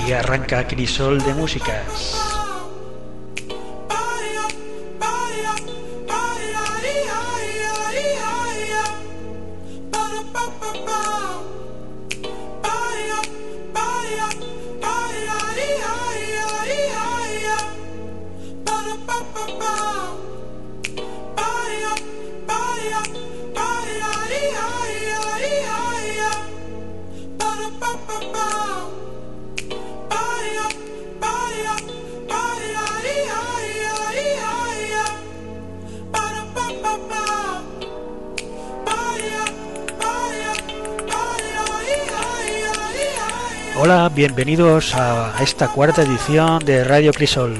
Aquí arranca Crisol de Músicas. Hola, bienvenidos a esta cuarta edición de Radio Crisol.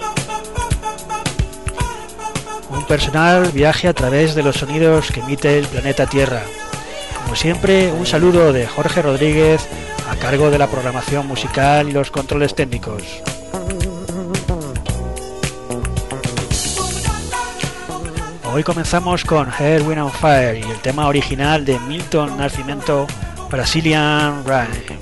Un personal viaje a través de los sonidos que emite el planeta Tierra. Como siempre, un saludo de Jorge Rodríguez a cargo de la programación musical y los controles técnicos. Hoy comenzamos con Earth, Wind and Fire y el tema original de Milton Nascimento, Brazilian Rain.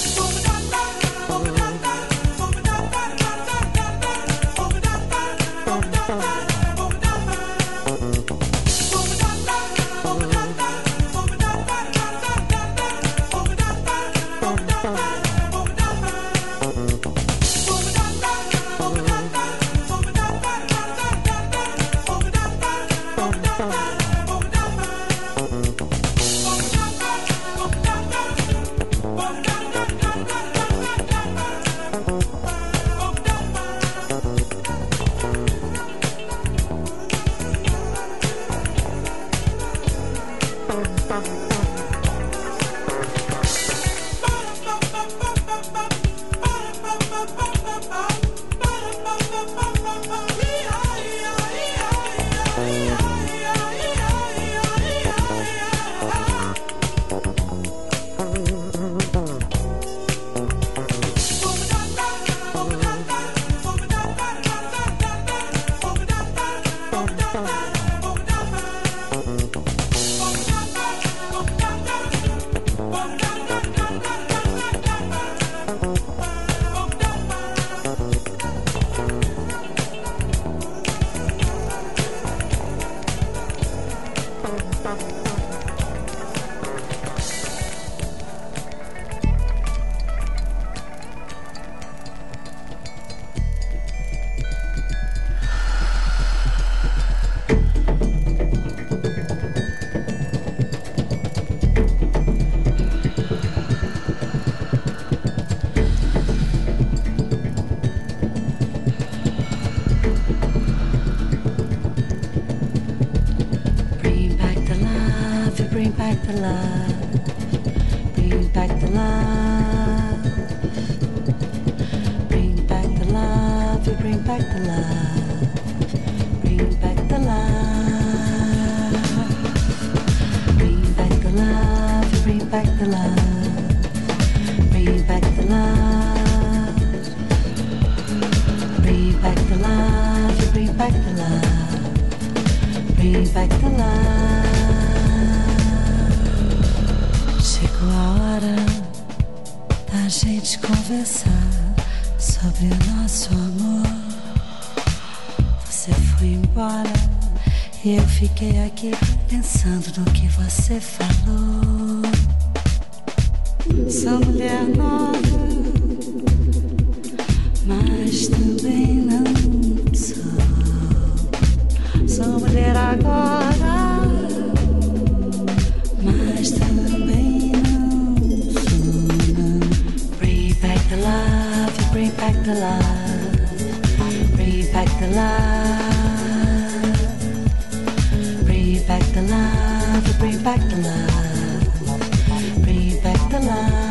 Fiquei aqui pensando no que você falou. Sou mulher nova, mas também não sou. Sou mulher agora, mas também não sou. Não. Bring back the love, bring back the love, bring back the love. Back the love, bring back the love, bring back the love.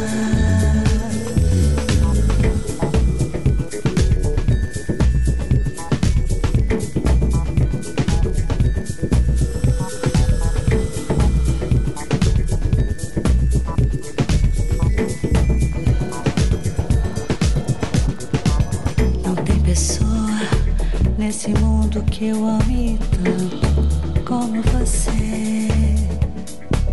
Não tem pessoa nesse mundo que eu ame tanto como você.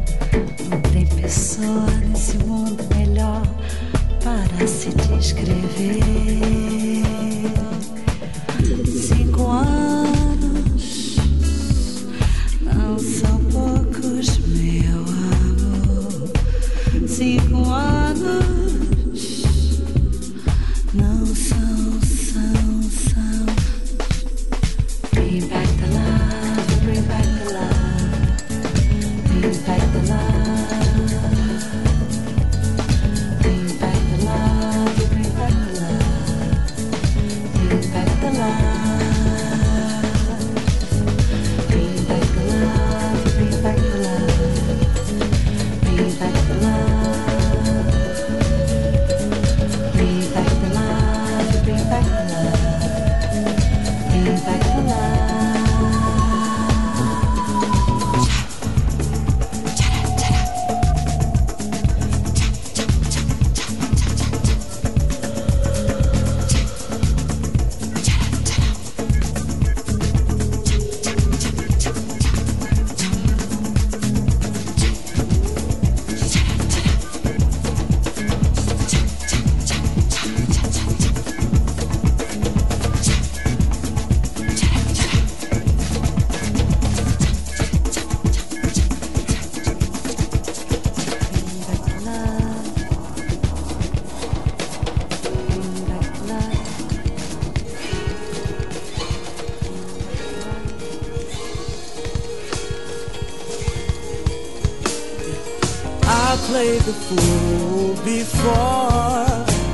Played the fool before,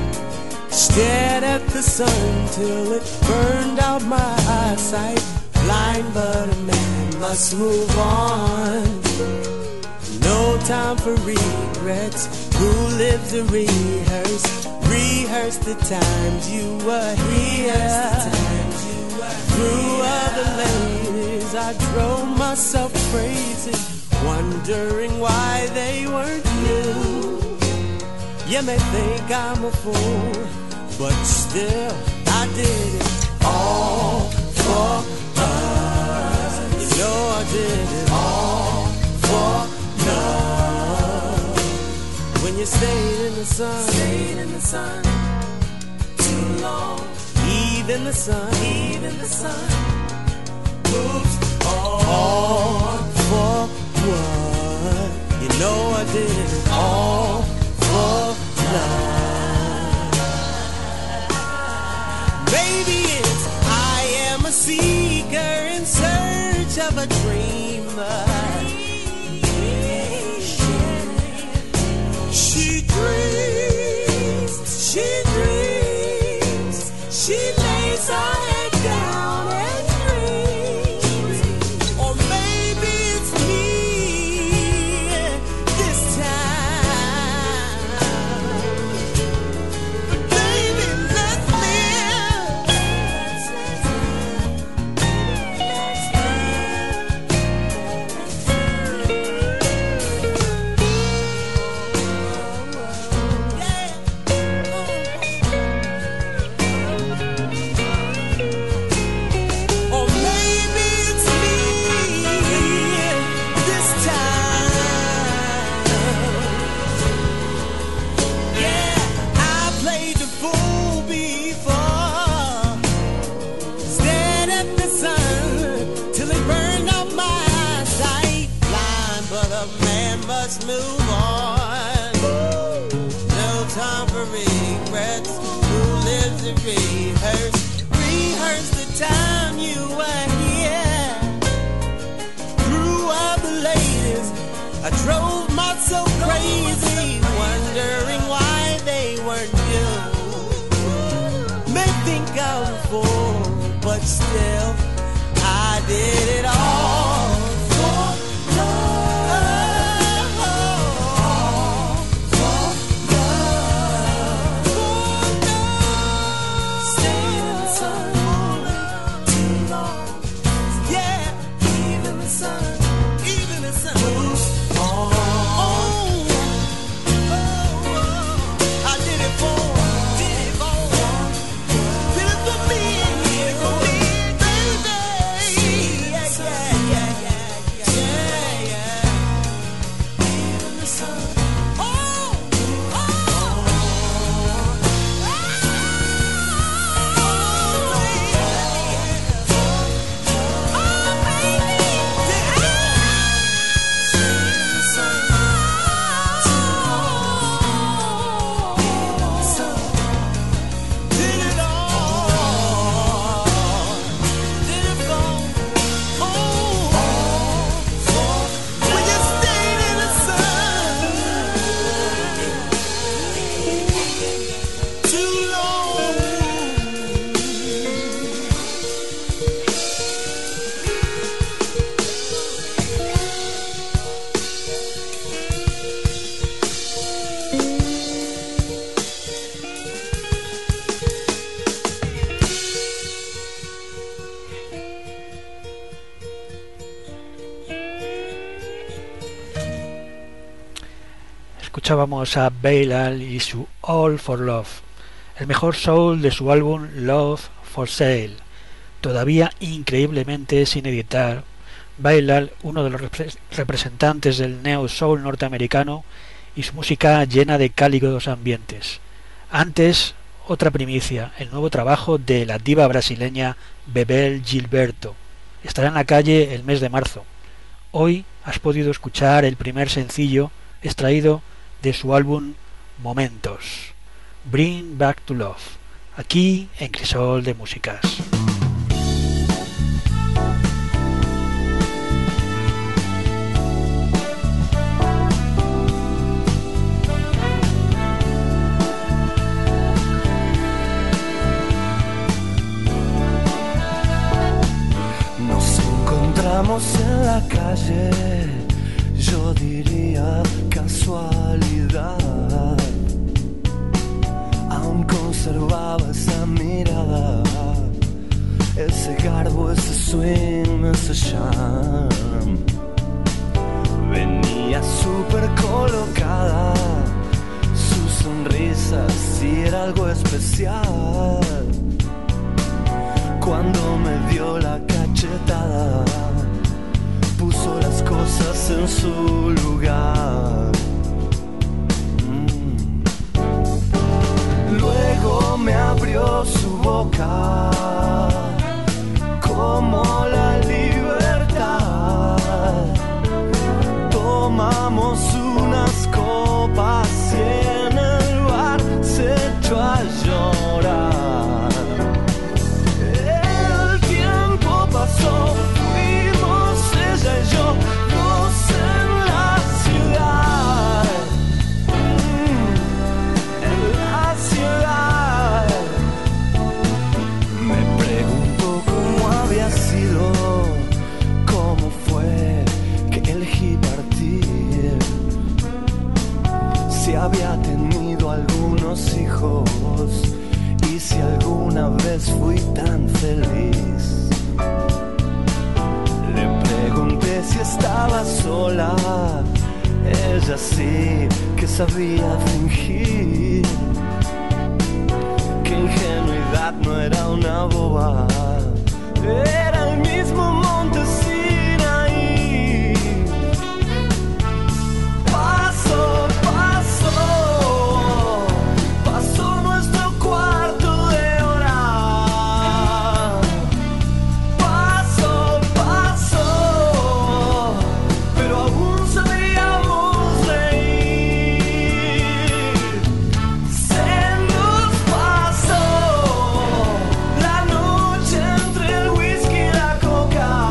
stared at the sun till it burned out my eyesight. Blind, but a man must move on. No time for regrets. Who lives to rehearse? Rehearse the times you were here. Through other ladies, I drove myself crazy, wondering why they weren't you. You may think I'm a fool, but still I did it all for us. You know I did it all for love. When you stayed in the sun too long, even the sun moves on for what? You know I did it all for love. Maybe it's I am a seeker in search of a dreamer. She dreams, she lays her head down and dreams. Or maybe it's me this time. But baby, let's live. Or maybe it's me this time. Yeah, I played the fool before. Stared at the sun till it burned out my eyesight. Blind, but a man must move on. No time for regrets. Who lives to rehearse? Rehearse the time you were here. Through all the ladies, I drove myself crazy, wondering why they weren't you. May think I'm a fool, but still I did it all for love. For love. Stayed in the sun too long. Yeah, even the sun moves on. I did it for me, baby. Escuchábamos a Bailal y su All for Love, el mejor soul de su álbum Love for Sale, todavía increíblemente sin editar. Bailal, uno de los representantes del neo soul norteamericano, y su música llena de cálidos ambientes. Antes, otra primicia, el nuevo trabajo de la diva brasileña Bebel Gilberto. Estará en la calle el mes de marzo. Hoy has podido escuchar el primer sencillo extraído de su álbum Momentos, Bring Back to Love, aquí en Crisol de Músicas. Nos encontramos en la calle, yo diría casualidad. Aún conservaba esa mirada, ese garbo, ese swing, ese charm. Venía súper colocada, su sonrisa sí era algo especial. Cuando me dio la cachetada, puso las cosas en su lugar. Luego me abrió su boca como la libertad. Tomamos unas copas y en el bar se echó a llorar. El tiempo pasó, fuimos ella y yo, dos en la ciudad. En la ciudad. Me preguntó cómo había sido, cómo fue que elegí partir, si había tenido algunos hijos y si alguna vez fui tan feliz. Le pregunté si estaba sola, ella sí que sabía fingir, que ingenuidad no era una boba, era el mismo monte Sinaí. Pasó, pasó, pasó nuestro cuarto de hora. Pasó, pasó, pero aún sabíamos reír. Se nos pasó la noche entre el whisky y la coca.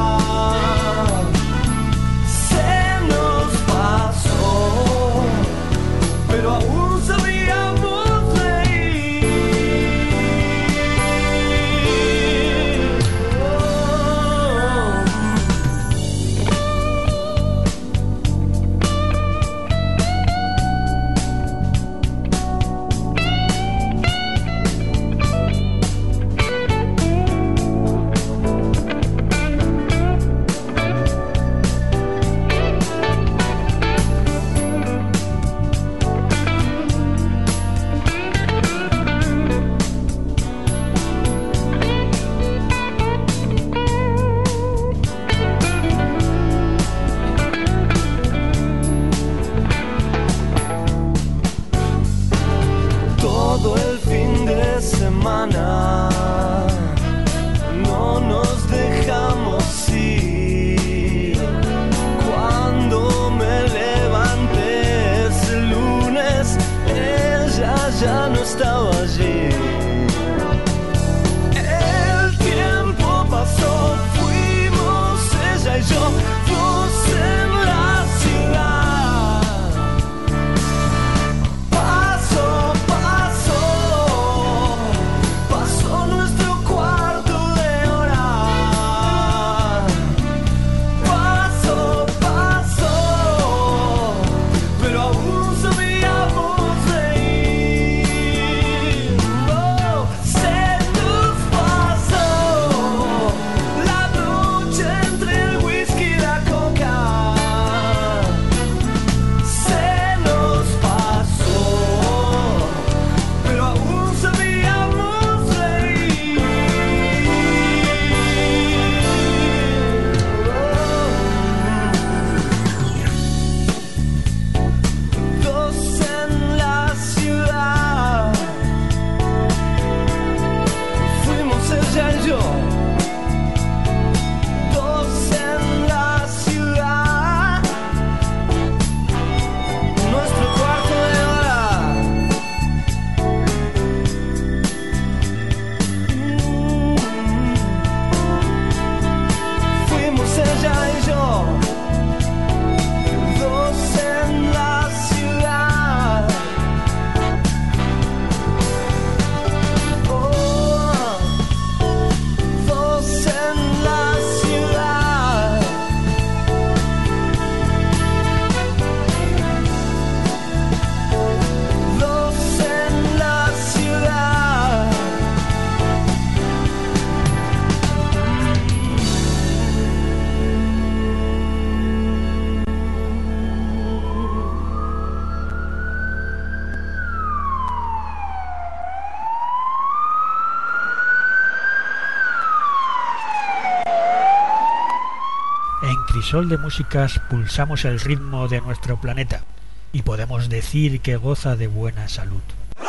crisol de músicas pulsamos el ritmo de nuestro planeta y podemos decir que goza de buena salud.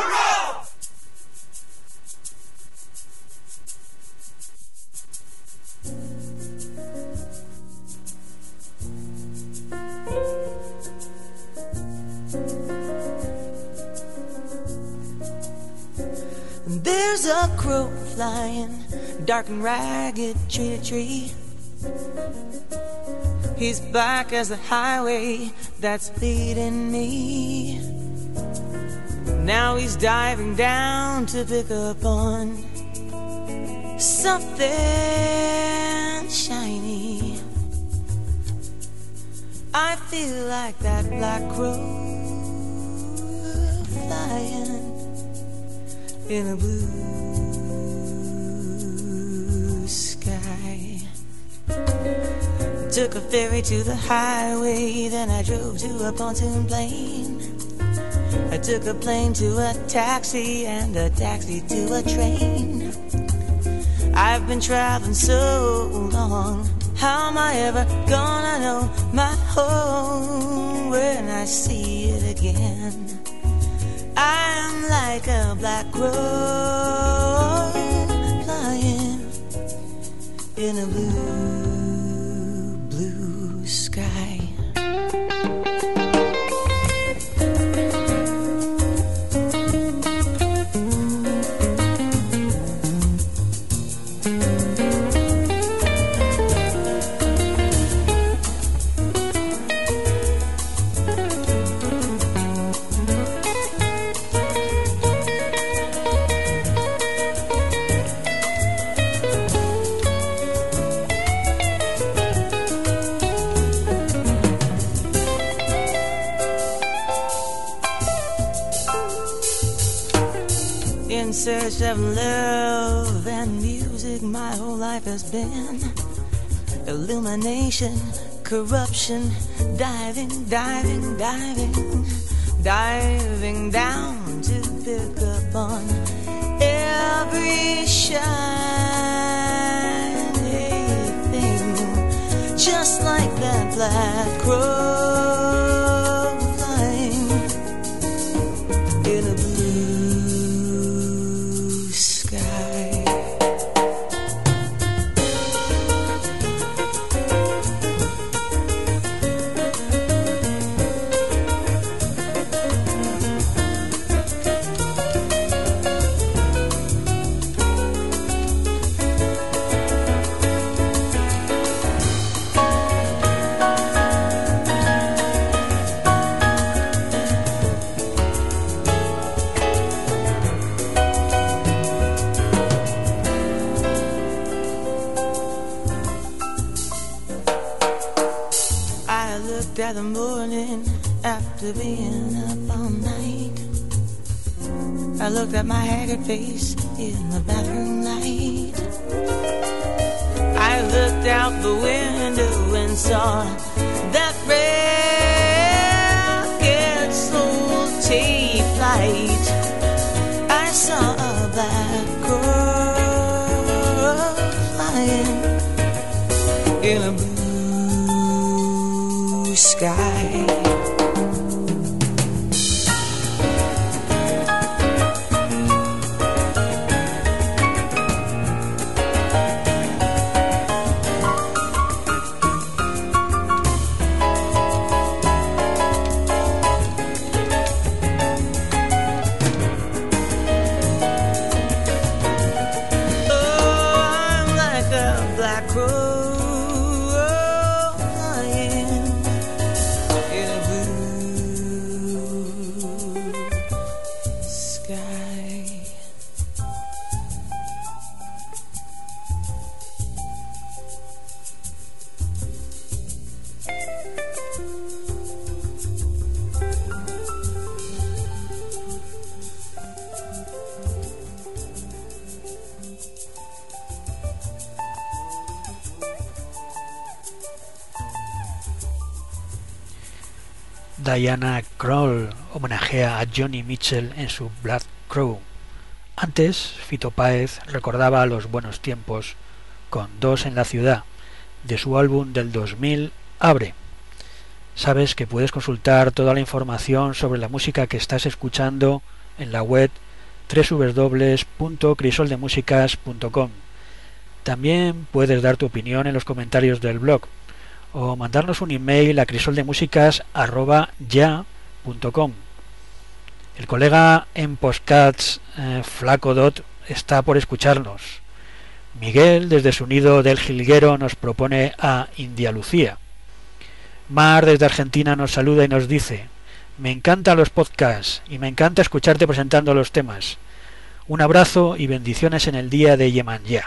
There's a crow flying, dark and ragged, tree to tree. He's black as the highway that's leading me. Now he's diving down to pick up on something shiny. I feel like that black crow flying in a blue sky. Took a ferry to the highway, then I drove to a pontoon plane. I took a plane to a taxi and a taxi to a train. I've been traveling so long, how am I ever gonna know my home when I see it again? I'm like a black crow flying in a blue, blue sky. In search of love and music, my whole life has been illumination, corruption, diving, diving, diving, diving down to pick up on every shiny thing, just like that black crow flying in a blue sky. I looked at the morning after being up all night. I looked at my haggard face in the bathroom light. I looked out the window and saw that ragged soul take flight. I saw a black crow flying in a blue sky. Diana Krall homenajea a Joni Mitchell en su Black Crow. Antes, Fito Páez recordaba los buenos tiempos con Dos en la ciudad, de su álbum del 2000 Abre. Sabes que puedes consultar toda la información sobre la música que estás escuchando en la web www.crisoldemusicas.com. También puedes dar tu opinión en los comentarios del blog o mandarnos un email a crisoldemusicas@ya.com. El colega en Postcats, Flaco Dot, está por escucharnos. Miguel, desde su nido del Jilguero, nos propone a India Lucía. Mar, desde Argentina, nos saluda y nos dice: me encantan los podcasts y me encanta escucharte presentando los temas. Un abrazo y bendiciones en el día de Yemanjá.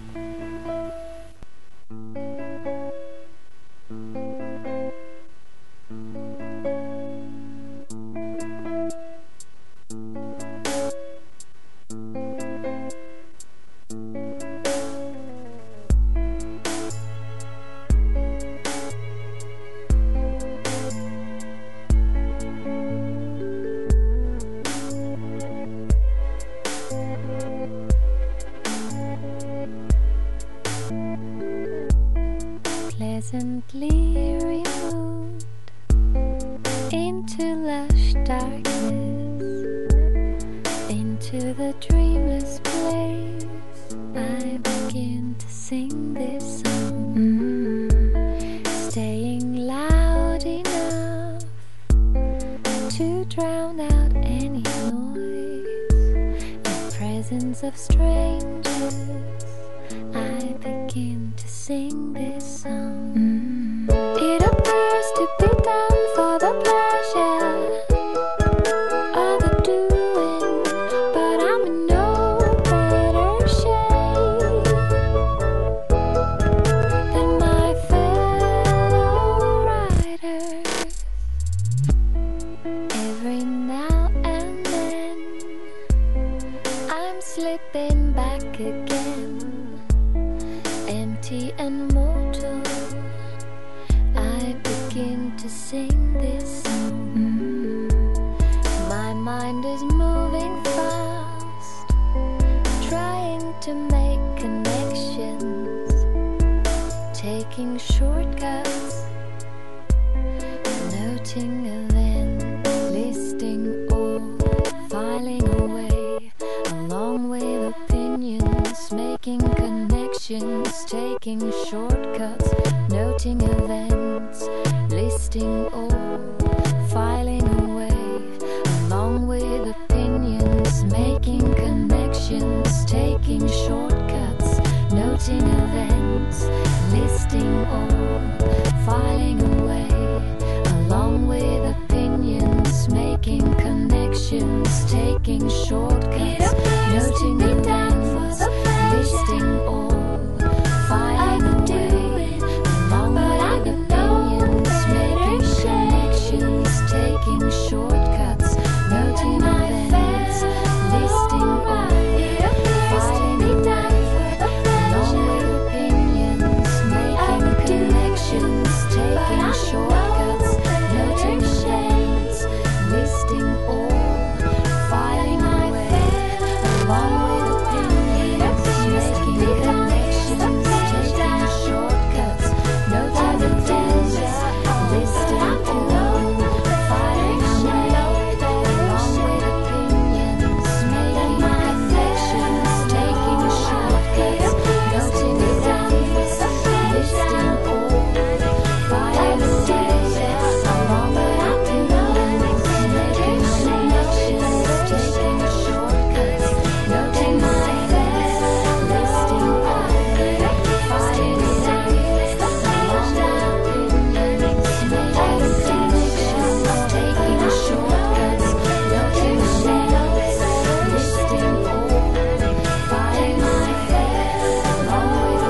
Pleasantly removed into lush darkness, into the dreamless place, I begin to sing this song, staying loud enough to drown out any noise. In presence of strangers, I begin to sing this song. It appears to be done for the pleasure of the doing, but I'm in no better shape than my fellow riders. Every now and then I'm slipping back again, empty and mortal, I begin to sing this song. My mind is moving fast, trying to make connections, taking shortcuts, noting events, listing all, filing away, along with opinions, making connections, taking shortcuts, noting events, listing all, filing away, along with opinions, making connections, taking shortcuts, noting events, listing all, filing away, along with opinions, making connections, taking shortcuts, noting events, listing all, filing away, along with opinions, making connections, taking shortcuts, noting events, listing all, filing away, along with opinions, making connections, taking shortcuts, noting events, listing all, filing away, along with opinions, making connections, taking shortcuts, noting events, listing all, filing away, along with opinions, making connections, taking shortcuts, noting events, listing all, filing away, along with opinions, making connections, taking shortcuts, noting events, listing all, filing away, along with opinions, making connections, taking shortcuts, noting events, listing all, filing away, along with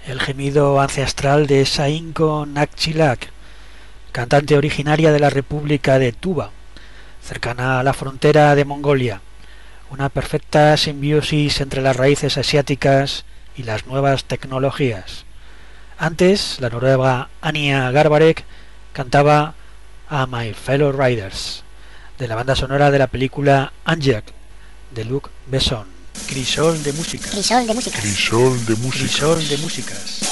el gemido ancestral de Sainko Nakchilak, cantante originaria de la República de Tuva, cercana a la frontera de Mongolia, una perfecta simbiosis entre las raíces asiáticas y las nuevas tecnologías. Antes, la noruega Anya Garbarek cantaba a My Fellow Riders, de la banda sonora de la película Anjak, de Luc Besson. Crisol de música. Crisol de música. Crisol de música. Crisol de músicas.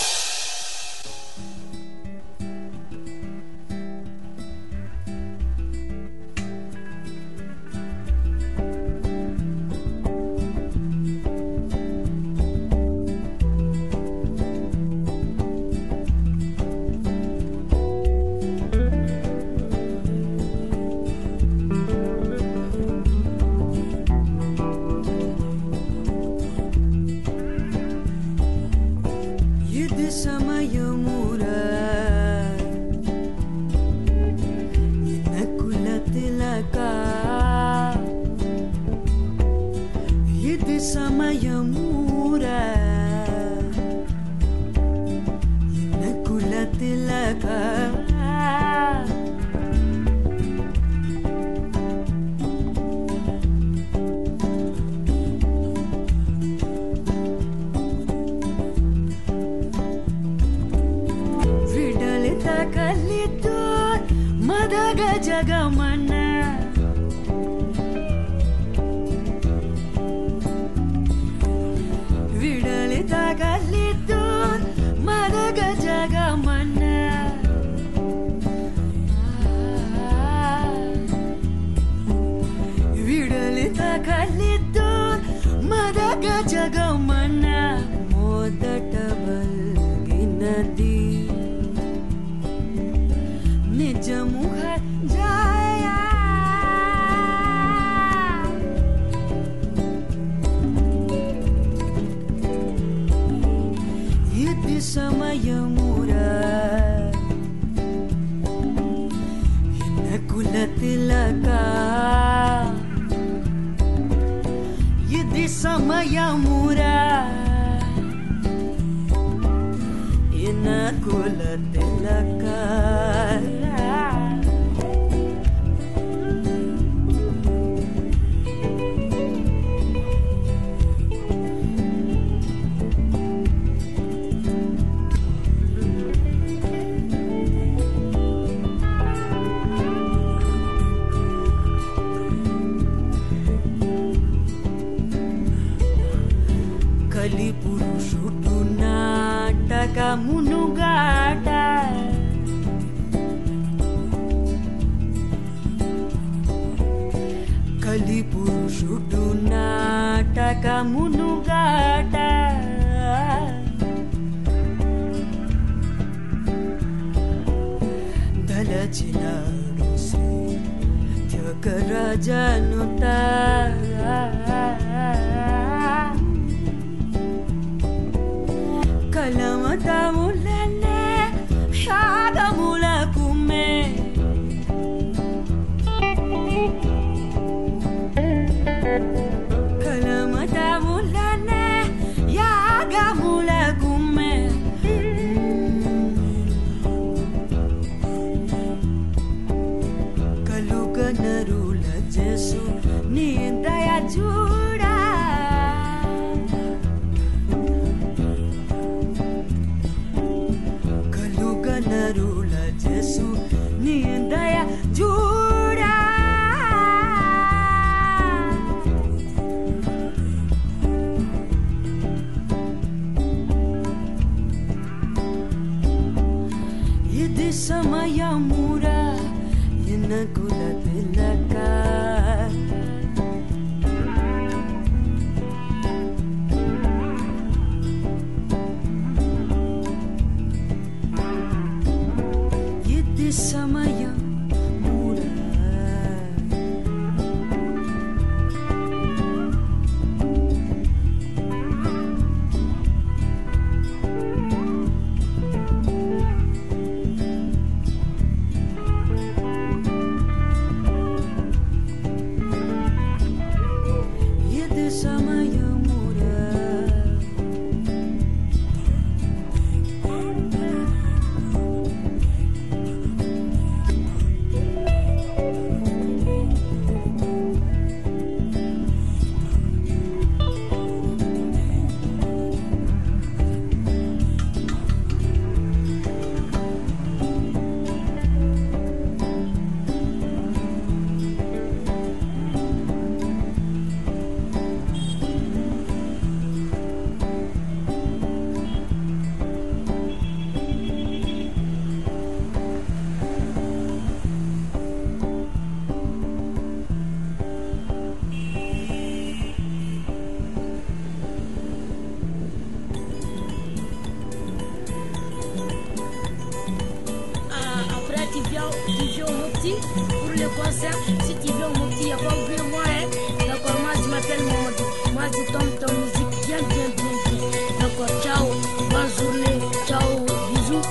pour le concert. Si tu veux mon petit, il n'y a pas oublié moi. Hein. D'accord, moi je m'appelle Mamadou. Moi je tombe ton musique bien. D'accord, ciao, bonne journée, ciao, bisous.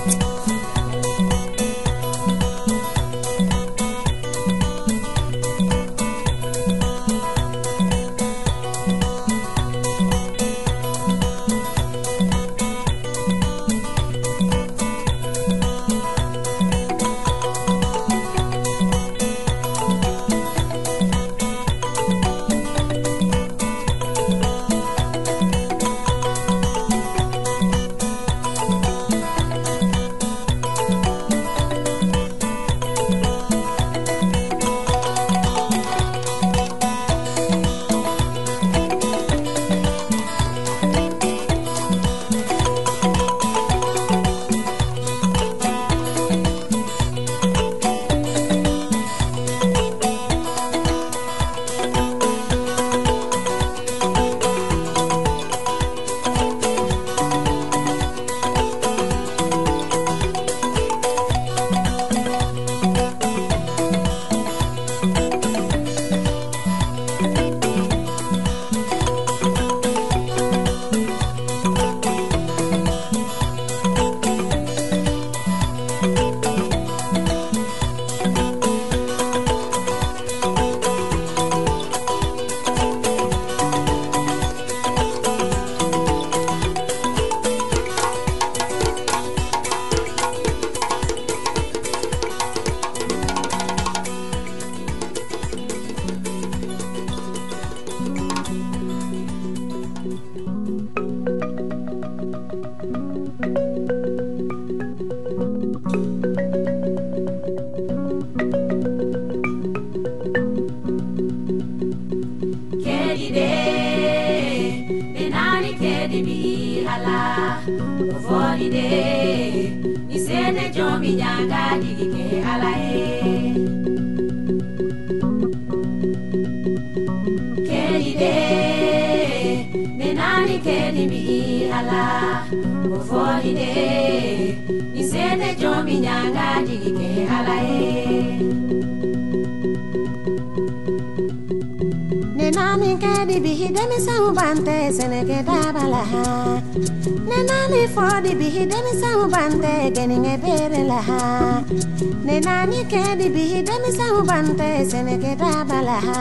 Nenani kedi bihi demi saubante seneke dabalaha.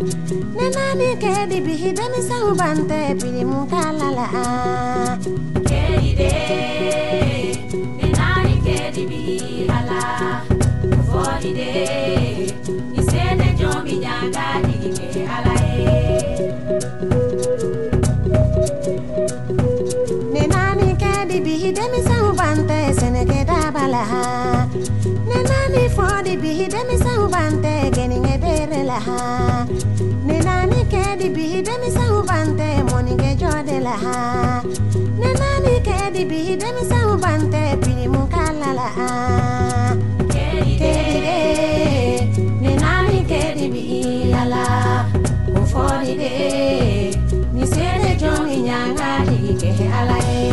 Nenani kedi bihi demi saubante pili mukalalaha. Kedi de, nenani kedi bihi ala. Fodi de, nisene jomi nyanga dike ala Nenani kedi bihi demi saubante seneke dabalaha. Nenani fodi bihi demi saubante geninge bere laha. Nenani kedi bihi demi saubante moninge jode laha. Nenani kedi bihi demi saubante pili mukala laha. Kedi de, nenani kedi bihi ala. Ufodi de, nisene jongi nyanga dike ala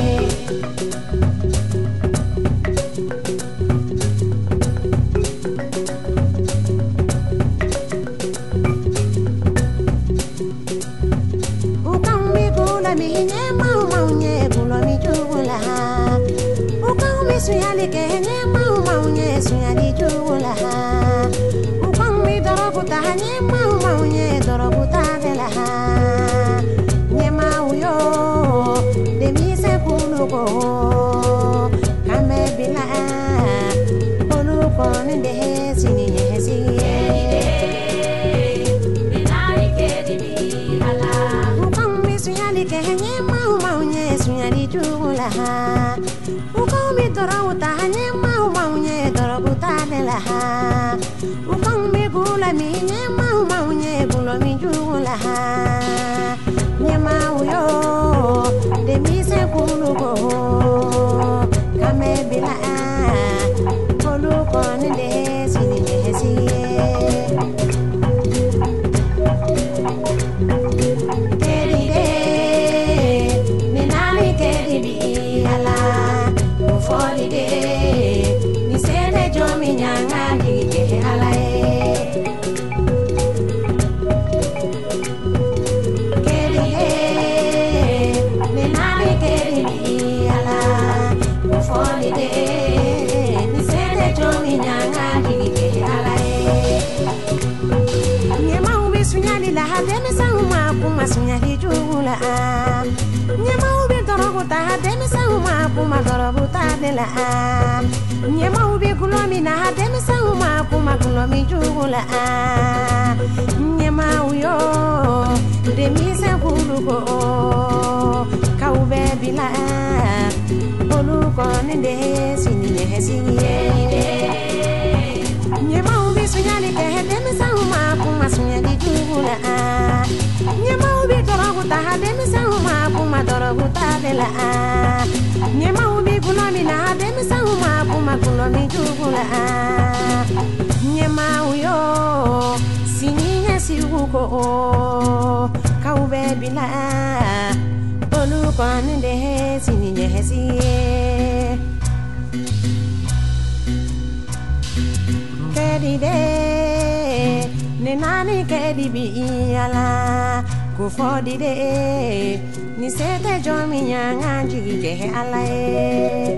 Suyali kenye maunye suyali julaha. Ukong mi dorobuta hanye maunye dorobuta delaha. Nye mauyo demi se kuluko kame bila kuluko nende sini hesi. Ukong mi suyali kenye maunye suyali julaha. Dorota hanye maunye dorobuta delaha. Ukong mi gula mi nye maunye gulo mi julaha. Nye mauyo demi se kuluko kame bila kuluko nende sini hesi. Kedi de, nenani kedi bi ala. Fodi de, nisene jomi nyanga dike alae. holiday. Ni sede jomi nyanga gige alae. Nyema ubi sunyali la hademe sauma kuma sunyali jula. Nyema ubi dorobuta hademe sauma kuma dorobuta de la. Nyema ubi kulomi na hademe sauma kuma kulomi jula. Nyema uyo de mise kuluko kaube bila oluko nende sinye sinye nyema ubi sunyali ke hademe sauma kuma sunyali jula. Nyema ubi dorobuta hademe sauma kuma dorobuta de la. Nyema ubi kulomi na hademe sauma kuma kulomi jula. Nyema uyo sinye siwuko kaube bila oluko nende sinye sinye kedide nenani kedibi ala kufodide ni sete jomi nyanga jige alae.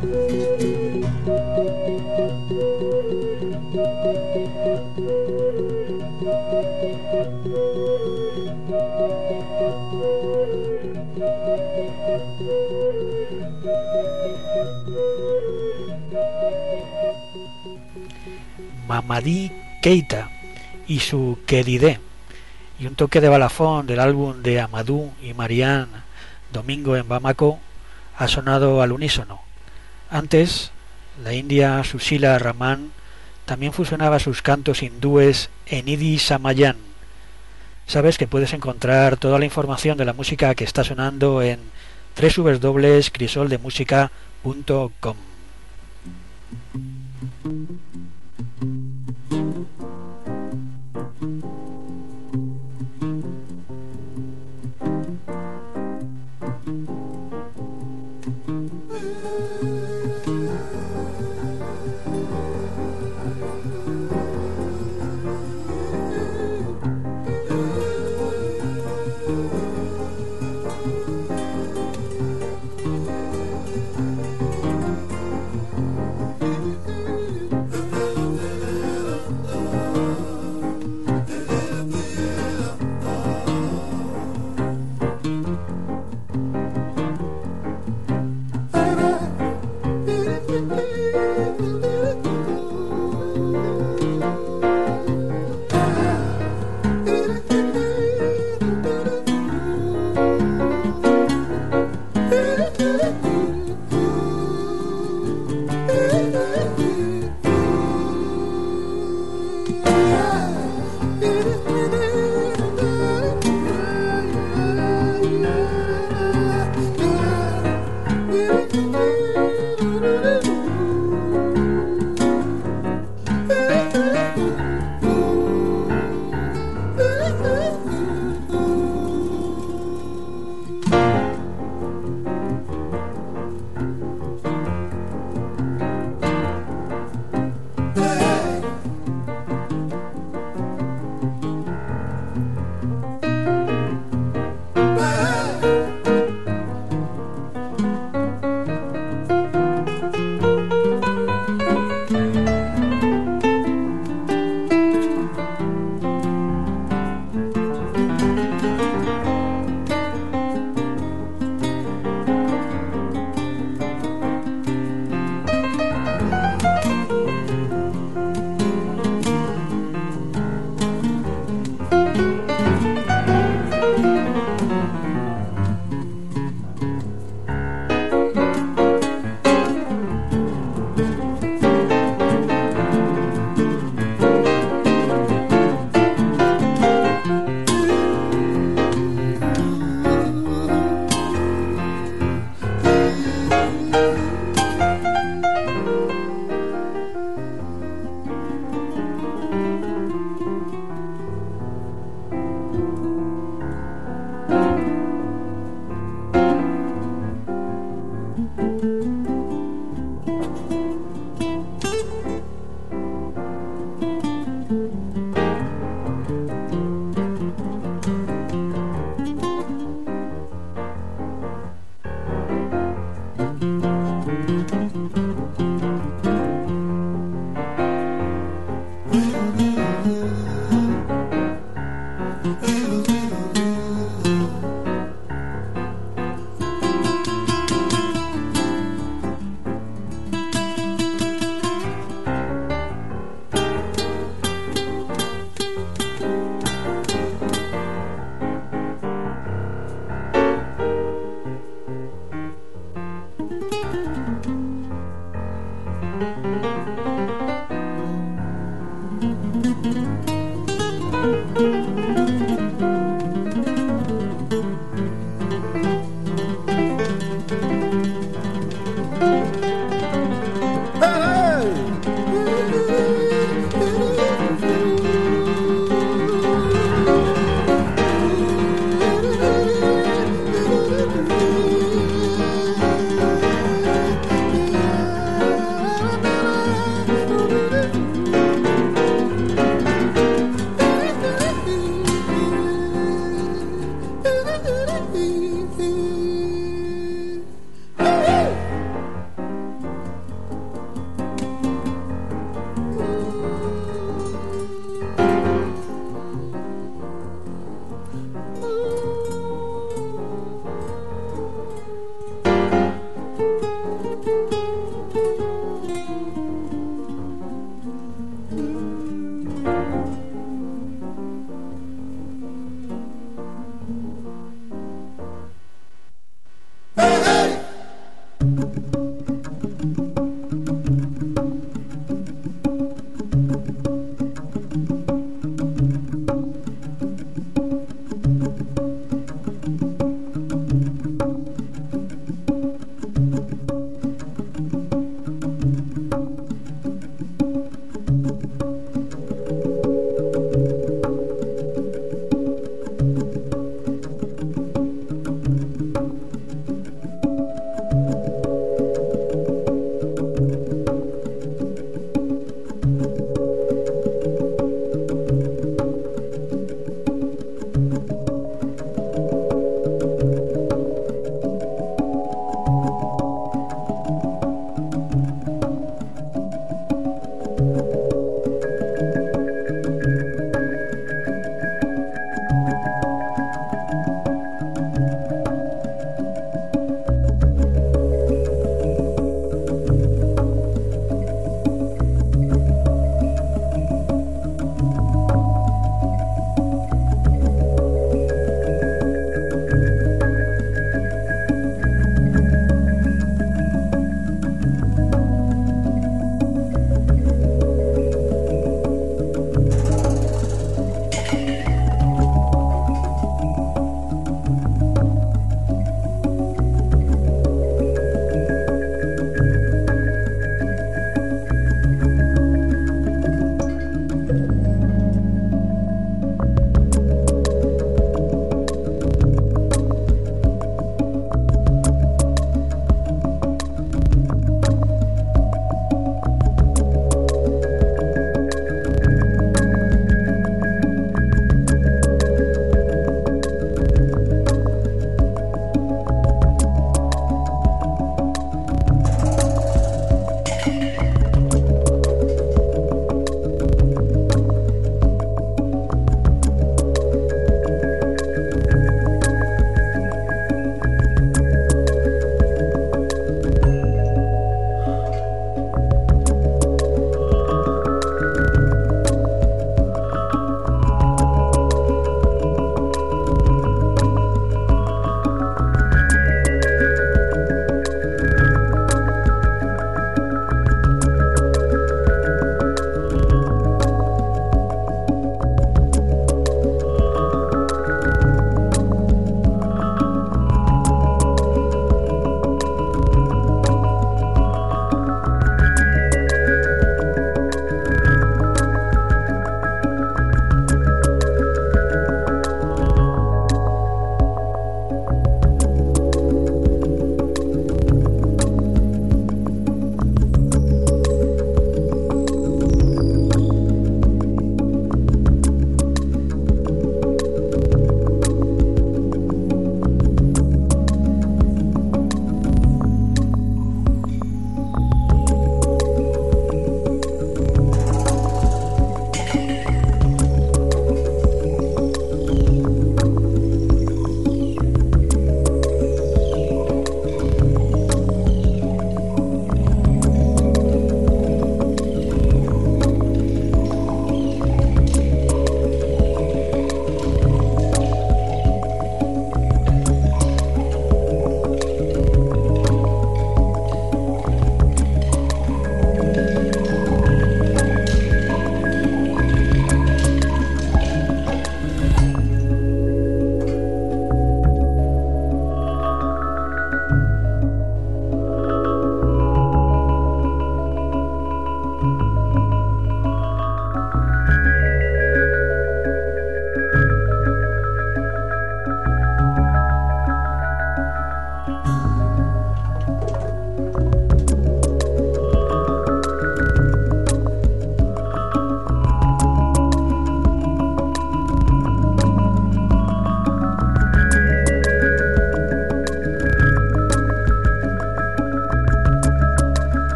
Mamadi Keita y su Kedide, y un toque de balafón del álbum de Amadou y Marianne Domingo en Bamako ha sonado al unísono. Antes, la india Susila Rahman también fusionaba sus cantos hindúes en Idi Samayan. Sabes que puedes encontrar toda la información de la música que está sonando en www.crisoldemusica.com.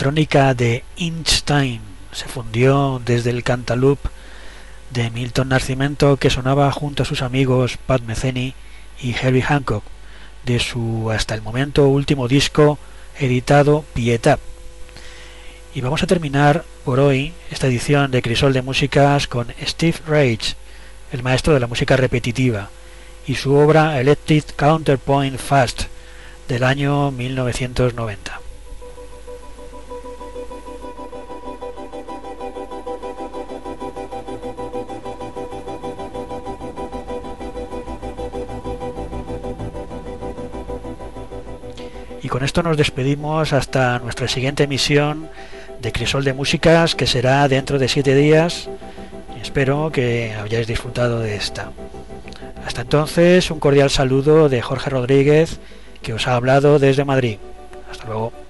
electrónica de Inch Time se fundió desde el Cantaloupe de Milton Nascimento, que sonaba junto a sus amigos Pat Metheny y Herbie Hancock, de su hasta el momento último disco editado Pietà. Y vamos a terminar por hoy esta edición de Crisol de Músicas con Steve Reich, el maestro de la música repetitiva, y su obra Electric Counterpoint Fast del año 1990. Y con esto nos despedimos hasta nuestra siguiente emisión de Crisol de Músicas, que será dentro de 7 días. Espero que hayáis disfrutado de esta. Hasta entonces, un cordial saludo de Jorge Rodríguez, que os ha hablado desde Madrid. Hasta luego.